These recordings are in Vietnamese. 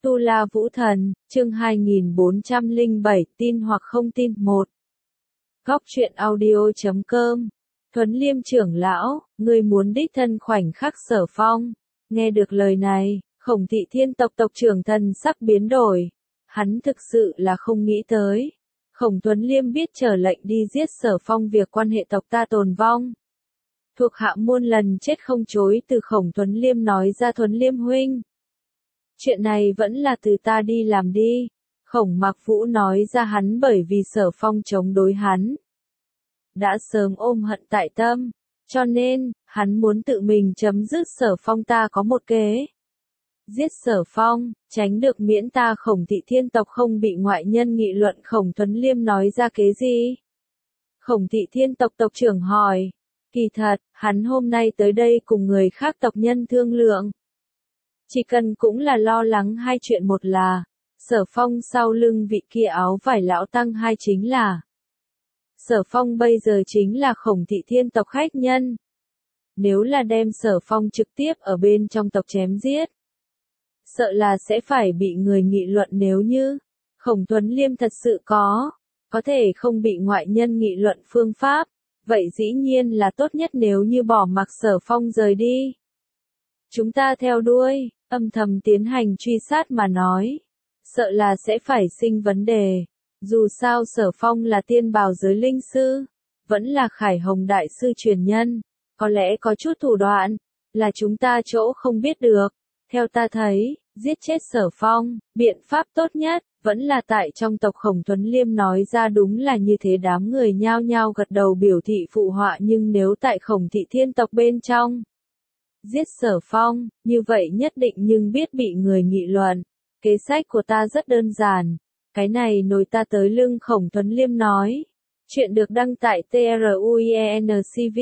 Tu La Vũ Thần, chương 2407, tin hoặc không tin, 1. Góc truyện audio.com. Thuấn Liêm trưởng lão, ngươi muốn đích thân khoảnh khắc Sở Phong. Nghe được lời này, Khổng Thị Thiên tộc tộc trưởng thần sắc biến đổi. Hắn thực sự là không nghĩ tới. Khổng Thuấn Liêm biết chờ lệnh đi giết Sở Phong việc quan hệ tộc ta tồn vong. Thuộc hạ muôn lần chết không chối từ Khổng Thuấn Liêm nói ra. Thuấn Liêm huynh, chuyện này vẫn là từ ta đi làm đi. Khổng Mạc Vũ nói ra, hắn bởi vì Sở Phong chống đối hắn đã sớm ôm hận tại tâm, cho nên, hắn muốn tự mình chấm dứt Sở Phong. Ta có một kế. Giết Sở Phong, tránh được miễn ta Khổng Thị Thiên tộc không bị ngoại nhân nghị luận. Khổng Thuấn Liêm nói ra kế gì? Khổng Thị Thiên tộc tộc trưởng hỏi. Kỳ thật, hắn hôm nay tới đây cùng người khác tộc nhân thương lượng. Chỉ cần cũng là lo lắng hai chuyện: một là Sở Phong sau lưng vị kia áo vải lão tăng, hai chính là Sở Phong bây giờ chính là Khổng Thị Thiên tộc khách nhân. Nếu là đem Sở Phong trực tiếp ở bên trong tộc chém giết, sợ là sẽ phải bị người nghị luận. Nếu như Khổng Thuấn Liêm thật sự có thể không bị ngoại nhân nghị luận phương pháp, vậy dĩ nhiên là tốt nhất. Nếu như bỏ mặc Sở Phong rời đi, chúng ta theo đuôi, âm thầm tiến hành truy sát mà nói, sợ là sẽ phải sinh vấn đề. Dù sao Sở Phong là tiên bào giới linh sư, vẫn là Khải Hồng đại sư truyền nhân, có lẽ có chút thủ đoạn là chúng ta chỗ không biết được. Theo ta thấy, giết chết Sở Phong, biện pháp tốt nhất vẫn là tại trong tộc. Khổng Thuấn Liêm nói ra. Đúng là như thế. Đám người nhao nhao gật đầu biểu thị phụ họa. Nhưng nếu tại Khổng Thị Thiên tộc bên trong giết Sở Phong, như vậy nhất định nhưng biết bị người nghị luận. Kế sách của ta rất đơn giản, cái này nối ta tới lưng. Khổng Thuấn Liêm nói. Chuyện được đăng tại TRUIENCV.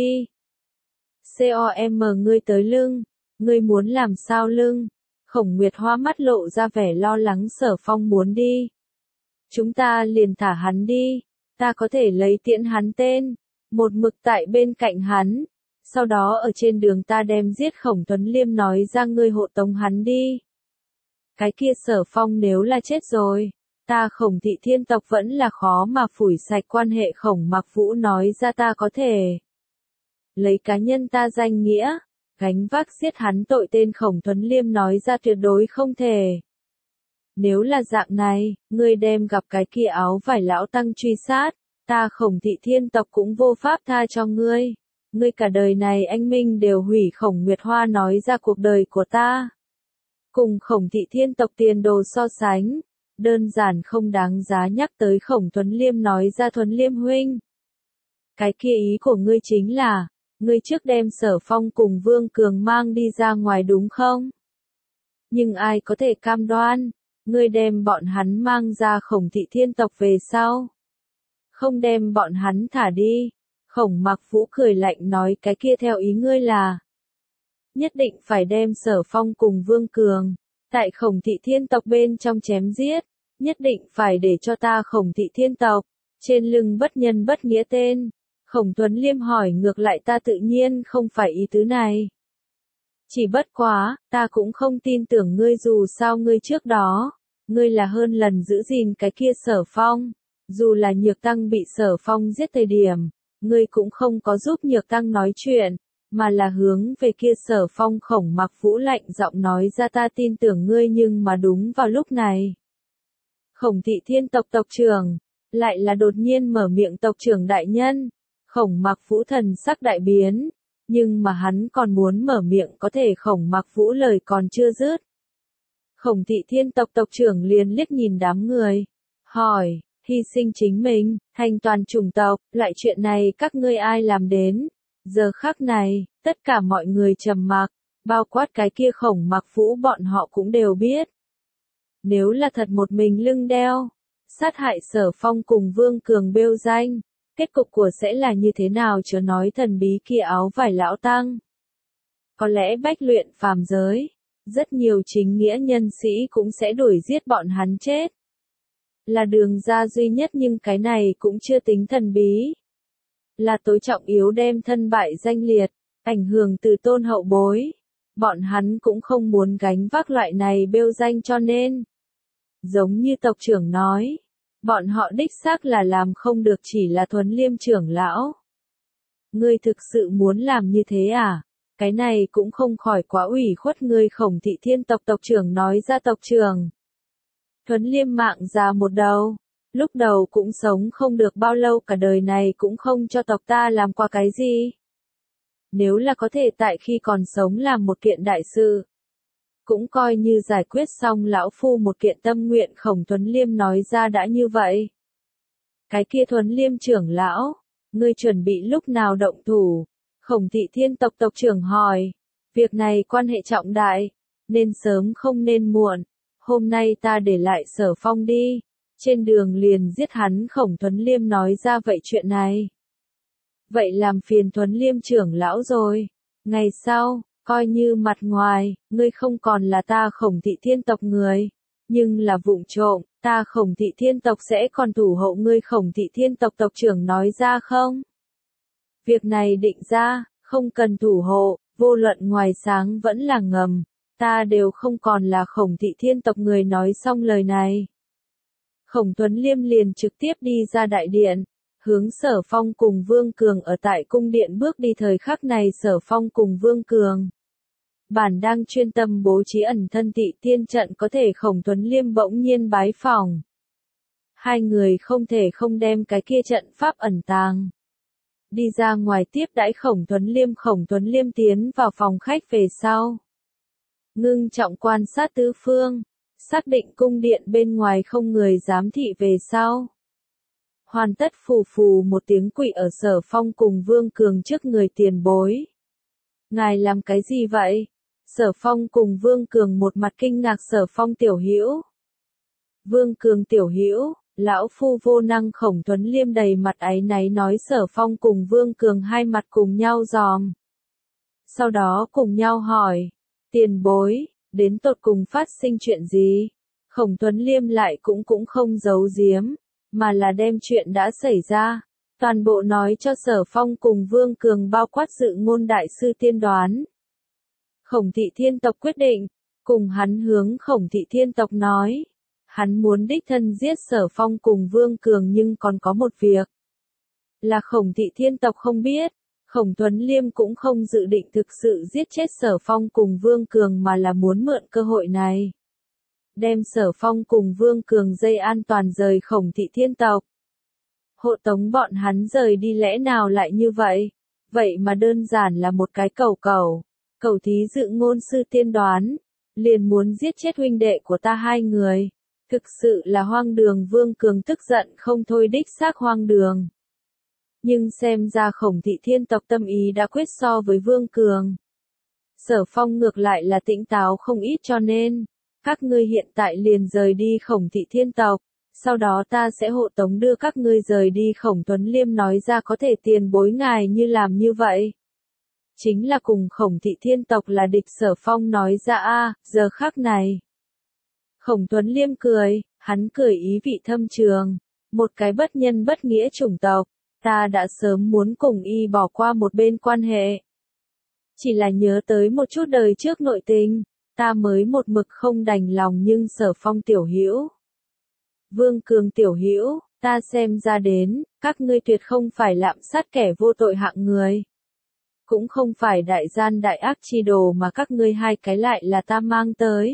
COM. Ngươi tới lưng, ngươi muốn làm sao lưng? Khổng Nguyệt Hoa mắt lộ ra vẻ lo lắng. Sở Phong muốn đi, chúng ta liền thả hắn đi, ta có thể lấy tiễn hắn tên, một mực tại bên cạnh hắn, sau đó ở trên đường ta đem giết. Khổng Thuấn Liêm nói ra. Ngươi hộ tống hắn đi. Cái kia Sở Phong nếu là chết rồi, ta Khổng Thị Thiên tộc vẫn là khó mà phủi sạch quan hệ. Khổng Mạc Vũ nói ra. Ta có thể lấy cá nhân ta danh nghĩa gánh vác giết hắn tội. Tên Khổng Thuấn Liêm nói ra. Tuyệt đối không thể. Nếu là dạng này, ngươi đem gặp cái kia áo vải lão tăng truy sát, ta Khổng Thị Thiên tộc cũng vô pháp tha cho ngươi. Ngươi cả đời này anh minh đều hủy. Khổng Nguyệt Hoa nói ra. Cuộc đời của ta cùng Khổng Thị Thiên tộc tiền đồ so sánh, đơn giản không đáng giá nhắc tới. Khổng Thuấn Liêm nói ra. Thuấn Liêm huynh, cái kia ý của ngươi chính là ngươi trước đem Sở Phong cùng Vương Cường mang đi ra ngoài đúng không? Nhưng ai có thể cam đoan ngươi đem bọn hắn mang ra Khổng Thị Thiên tộc về sau không đem bọn hắn thả đi? Khổng Mạc Vũ cười lạnh nói. Cái kia theo ý ngươi là nhất định phải đem Sở Phong cùng Vương Cường tại Khổng Thị Thiên tộc bên trong chém giết, nhất định phải để cho ta Khổng Thị Thiên tộc trên lưng bất nhân bất nghĩa tên. Khổng Thuấn Liêm hỏi ngược lại. Ta tự nhiên không phải ý tứ này. Chỉ bất quá, ta cũng không tin tưởng ngươi. Dù sao ngươi trước đó, ngươi là hơn lần giữ gìn cái kia Sở Phong. Dù là Nhược Tăng bị Sở Phong giết thời điểm, ngươi cũng không có giúp Nhược Tăng nói chuyện, mà là hướng về kia Sở Phong. Khổng Mạc Vũ lạnh giọng nói ra. Ta tin tưởng ngươi. Nhưng mà đúng vào lúc này, Khổng Thị Thiên tộc tộc trưởng lại là đột nhiên mở miệng. Tộc trưởng đại nhân. Khổng Mạc Vũ thần sắc đại biến, nhưng mà hắn còn muốn mở miệng có thể. Khổng Mạc Vũ lời còn chưa dứt, Khổng Thị Thiên tộc tộc trưởng liền liếc nhìn đám người, hỏi, hy sinh chính mình, thành toàn chủng tộc, loại chuyện này các ngươi ai làm đến? Giờ khắc này, tất cả mọi người trầm mặc, bao quát cái kia Khổng Mạc Vũ. Bọn họ cũng đều biết, nếu là thật một mình lưng đeo sát hại Sở Phong cùng Vương Cường bêu danh, kết cục của sẽ là như thế nào? Chớ nói thần bí kia áo vải lão tăng, có lẽ bách luyện phàm giới, rất nhiều chính nghĩa nhân sĩ cũng sẽ đuổi giết bọn hắn chết. Là đường ra duy nhất. Nhưng cái này cũng chưa tính thần bí, là tối trọng yếu. Đem thân bại danh liệt, ảnh hưởng từ tôn hậu bối. Bọn hắn cũng không muốn gánh vác loại này bêu danh, cho nên Giống như tộc trưởng nói, bọn họ đích xác là làm không được, chỉ là Thuấn Liêm trưởng lão. Ngươi thực sự muốn làm như thế à? Cái này cũng không khỏi quá ủy khuất ngươi. Khổng Thị Thiên tộc tộc trưởng nói ra. Tộc trưởng Thuấn Liêm mạng già một đầu, lúc đầu cũng sống không được bao lâu, cả đời này cũng không cho tộc ta làm qua cái gì. Nếu là có thể tại khi còn sống làm một kiện đại sự, cũng coi như giải quyết xong lão phu một kiện tâm nguyện. Khổng Thuấn Liêm nói ra. Đã như vậy, cái kia Thuấn Liêm trưởng lão, ngươi chuẩn bị lúc nào động thủ? Khổng Thị Thiên tộc tộc trưởng hỏi. Việc này quan hệ trọng đại, nên sớm không nên muộn. Hôm nay ta để lại Sở Phong đi, trên đường liền giết hắn. Khổng Thuấn Liêm nói ra. Vậy chuyện này, vậy làm phiền Thuấn Liêm trưởng lão rồi. Ngày sau, coi như mặt ngoài, ngươi không còn là ta Khổng Thị Thiên tộc người, nhưng là vụng trộm, ta Khổng Thị Thiên tộc sẽ còn thủ hộ ngươi. Khổng Thị Thiên tộc tộc trưởng nói ra. Không, việc này định ra, không cần thủ hộ, vô luận ngoài sáng vẫn là ngầm, ta đều không còn là Khổng Thị Thiên tộc người. Nói xong lời này, Khổng Thuấn Liêm liền trực tiếp đi ra đại điện, hướng Sở Phong cùng Vương Cường ở tại cung điện bước đi. Thời khắc này Sở Phong cùng Vương Cường bản đang chuyên tâm bố trí ẩn thân Tị Tiên trận, có thể Khổng Thuấn Liêm bỗng nhiên bái phỏng. Hai người không thể không đem cái kia trận pháp ẩn tàng đi ra ngoài tiếp đãi Khổng Thuấn Liêm. Khổng Thuấn Liêm tiến vào phòng khách về sau, ngưng trọng quan sát tứ phương, xác định cung điện bên ngoài không người giám thị về sau, hoàn tất phù phù một tiếng quỳ ở Sở Phong cùng Vương Cường trước người. Tiền bối, ngài làm cái gì vậy? Sở Phong cùng Vương Cường một mặt kinh ngạc. Sở Phong tiểu hữu, Vương Cường tiểu hữu, lão phu vô năng. Khổng Thuấn Liêm đầy mặt áy náy nói. Sở Phong cùng Vương Cường hai mặt cùng nhau giòm, sau đó cùng nhau hỏi, tiền bối, đến tột cùng phát sinh chuyện gì? Khổng Thuấn Liêm lại cũng không giấu giếm, mà là đem chuyện đã xảy ra toàn bộ nói cho Sở Phong cùng Vương Cường, bao quát dự ngôn đại sư tiên đoán. Khổng Thị Thiên tộc quyết định, cùng hắn hướng Khổng Thị Thiên tộc nói, hắn muốn đích thân giết Sở Phong cùng Vương Cường, nhưng còn có một việc là Khổng Thị Thiên tộc không biết. Khổng Thuấn Liêm cũng không dự định thực sự giết chết Sở Phong cùng Vương Cường, mà là muốn mượn cơ hội này đem Sở Phong cùng Vương Cường dây an toàn rời Khổng Thị Thiên tộc, hộ tống bọn hắn rời đi. Lẽ nào lại như vậy? Vậy mà đơn giản là một cái cầu thí dự ngôn sư tiên đoán, liền muốn giết chết huynh đệ của ta hai người. Thực sự là hoang đường. Vương Cường tức giận không thôi. Đích xác hoang đường, nhưng xem ra Khổng Thị Thiên tộc tâm ý đã quyết. So với Vương Cường, Sở Phong ngược lại là tỉnh táo không ít, cho nên các ngươi hiện tại liền rời đi Khổng Thị Thiên tộc, sau đó ta sẽ hộ tống đưa các ngươi rời đi. Khổng Thuấn Liêm nói ra. Có thể tiền bối ngài như làm như vậy, chính là cùng Khổng Thị Thiên tộc là địch. Sở Phong nói ra. Giờ khắc này, Khổng Thuấn Liêm cười, hắn cười ý vị thâm trường, một cái bất nhân bất nghĩa chủng tộc, ta đã sớm muốn cùng y bỏ qua một bên quan hệ. Chỉ là nhớ tới một chút đời trước nội tình, ta mới một mực không đành lòng. Nhưng Sở Phong tiểu hữu, Vương Cường tiểu hữu, ta xem ra đến, các ngươi tuyệt không phải lạm sát kẻ vô tội hạng người, cũng không phải đại gian đại ác chi đồ, mà các ngươi hai cái lại là ta mang tới.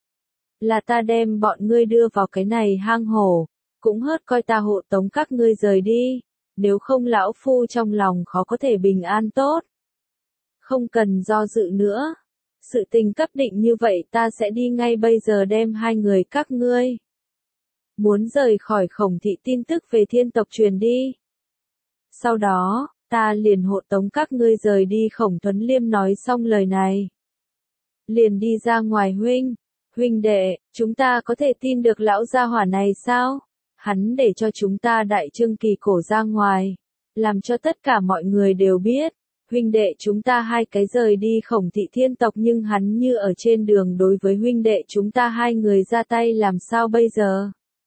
Là ta đem bọn ngươi đưa vào cái này hang hổ, cũng hớt coi ta hộ tống các ngươi rời đi, nếu không lão phu trong lòng khó có thể bình an tốt. Không cần do dự nữa, sự tình cấp định như vậy, ta sẽ đi ngay bây giờ đem hai người các ngươi muốn rời khỏi Khổng Thị tin tức về Thiên tộc truyền đi. Sau đó, ta liền hộ tống các ngươi rời đi. Khổng Thuấn Liêm nói xong lời này, liền đi ra ngoài. Huynh đệ, chúng ta có thể tin được lão gia hỏa này sao? Hắn để cho chúng ta đại trương kỳ cổ ra ngoài, làm cho tất cả mọi người đều biết, huynh đệ chúng ta hai cái rời đi Khổng Thị Thiên tộc, nhưng hắn như ở trên đường đối với huynh đệ chúng ta hai người ra tay, làm sao bây giờ?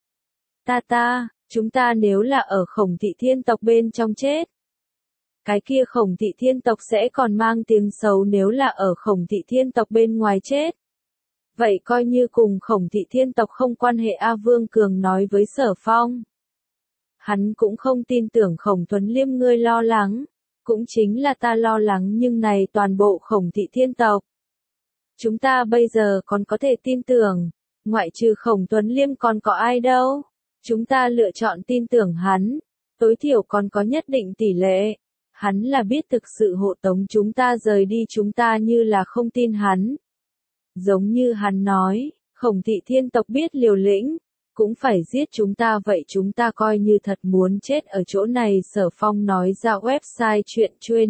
Chúng ta nếu là ở Khổng Thị Thiên tộc bên trong chết, cái kia Khổng Thị Thiên tộc sẽ còn mang tiếng xấu, nếu là ở Khổng Thị Thiên tộc bên ngoài chết, Vậy coi như cùng Khổng Thị Thiên tộc không quan hệ a. Vương Cường nói với Sở Phong. Hắn cũng không tin tưởng Khổng Tuấn Liêm ngươi lo lắng. Cũng chính là ta lo lắng nhưng này toàn bộ Khổng Thị Thiên tộc. Chúng ta bây giờ còn có thể tin tưởng. Ngoại trừ Khổng Tuấn Liêm còn có ai đâu. Chúng ta lựa chọn tin tưởng hắn. Tối thiểu còn có nhất định tỷ lệ. Hắn là biết thực sự hộ tống chúng ta rời đi, chúng ta như là không tin hắn. Giống như hắn nói, Khổng Thị Thiên tộc biết liều lĩnh, cũng phải giết chúng ta, vậy chúng ta coi như thật muốn chết ở chỗ này. Sở Phong nói ra website chuyện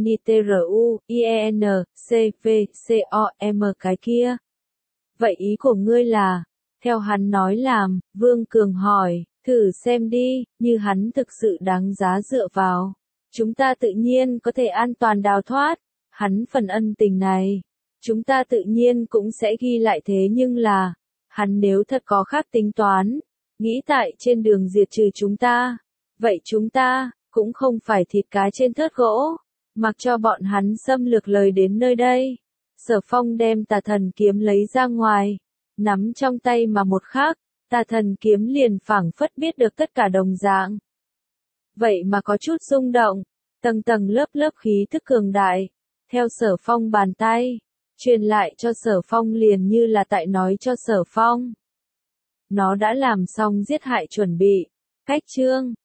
truenitruencvcom cái kia. Vậy ý của ngươi là, theo hắn nói làm. Vương Cường hỏi, thử xem đi, như hắn thực sự đáng giá dựa vào. Chúng ta tự nhiên có thể an toàn đào thoát. Hắn phần ân tình này, chúng ta tự nhiên cũng sẽ ghi lại, thế nhưng là, hắn nếu thật có khác tính toán, nghĩ tại trên đường diệt trừ chúng ta, vậy chúng ta cũng không phải thịt cá trên thớt gỗ, mặc cho bọn hắn xâm lược lời đến nơi đây. Sở Phong đem Tà Thần kiếm lấy ra ngoài, nắm trong tay mà một khắc, Tà Thần kiếm liền phảng phất biết được tất cả đồng dạng. Vậy mà có chút rung động, tầng tầng lớp lớp khí thức cường đại, theo Sở Phong bàn tay, truyền lại cho Sở Phong liền như là tại nói cho Sở Phong. Nó đã làm xong giết hại chuẩn bị. Cách chương